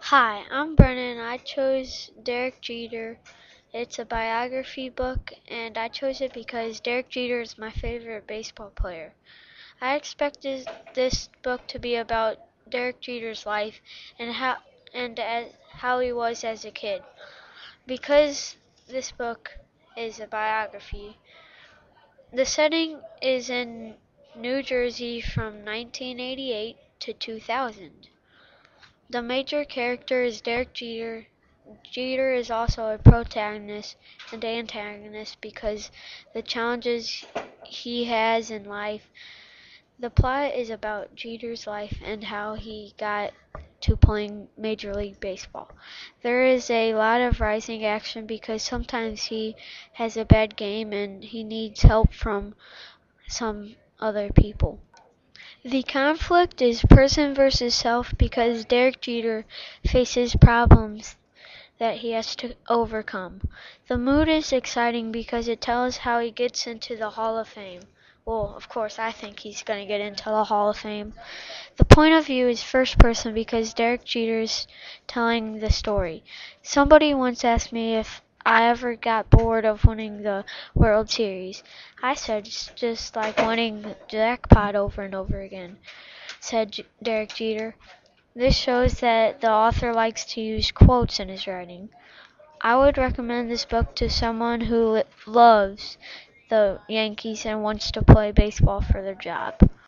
Hi, I'm Brennan. I chose Derek Jeter. It's a biography book, and I chose it because Derek Jeter is my favorite baseball player. I expected this book to be about Derek Jeter's life and how he was as a kid. Because this book is a biography, the setting is in New Jersey from 1988 to 2000. The major character is Derek Jeter. Jeter is also a protagonist and antagonist because the challenges he has in life. The plot is about Jeter's life and how he got to playing Major League Baseball. There is a lot of rising action because sometimes he has a bad game and he needs help from some other people. The conflict is person versus self because Derek Jeter faces problems that he has to overcome. The mood is exciting because it tells how he gets into the Hall of Fame. Well, of course, I think he's going to get into the Hall of Fame. The point of view is first person because Derek Jeter's telling the story. Somebody once asked me if I ever got bored of winning the World Series. I said it's just like winning the jackpot over and over again, said Derek Jeter. This shows that the author likes to use quotes in his writing. I would recommend this book to someone who loves the Yankees and wants to play baseball for their job.